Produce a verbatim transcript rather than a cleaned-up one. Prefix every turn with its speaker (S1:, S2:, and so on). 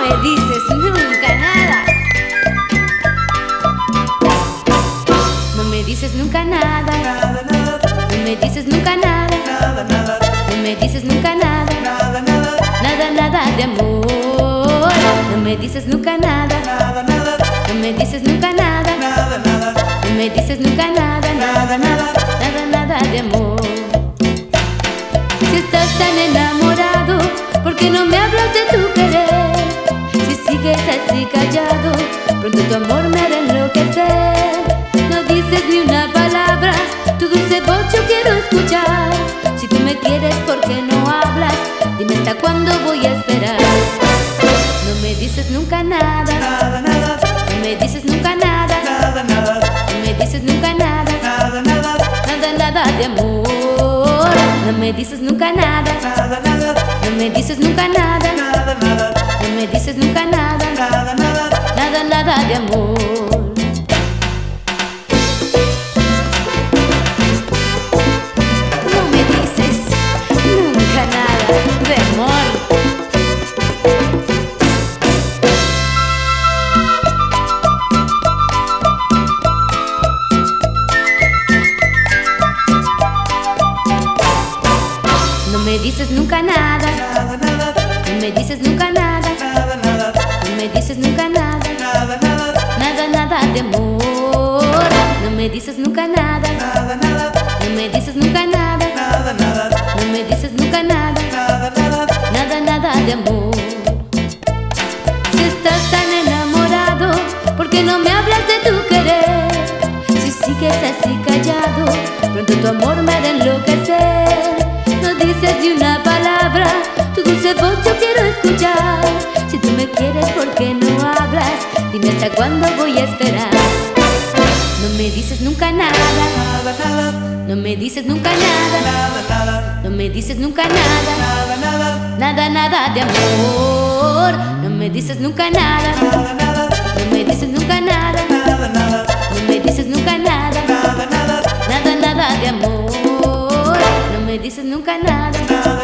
S1: me dices nunca nada. No me dices nunca nada. No me dices nunca nada. No me dices nunca nada. Nada, nada de amor. No me dices nunca nada. No me dices nunca nada. No me dices nunca nada. Nada, nada, nada, nada de amor. Si estás tan enamorado, ¿por qué no me hablas de tu querer? Si sigues así callado, pronto tu amor me hará enloquecer. No dices ni una palabra, tu dulce voz yo quiero escuchar. Si tú me quieres, ¿por qué no hablas? Dime hasta cuándo voy a esperar. No me dices nunca nada. No me dices nunca nada. No me dices nunca nada. Nada, nada de amor. No me dices nunca nada. No me dices nunca nada. No me dices nunca nada. Nada, nada de amor. No me dices nunca nada de amor. No me dices nunca nada. No me dices nunca nada. No me dices nunca nada. Nada, nada de amor. No me dices nunca nada. No me dices nunca nada. No me dices nunca nada. Nada, nada de amor. Si estás tan enamorado, ¿por qué no me hablas de tu querer? Si sigues así callado, pronto tu amor me hará enloquecer. No dices ni una palabra, tu dulce voz yo quiero escuchar. Si tú me quieres, ¿por qué no hablas? Dime hasta cuándo voy a esperar. No me dices nunca nada. No me dices nunca nada. No me dices nunca nada. Nada, nada de amor. No me dices nunca nada. No me dices nunca nada. No me dices nunca nada. Nada, nada de amor. No me dices nunca nada.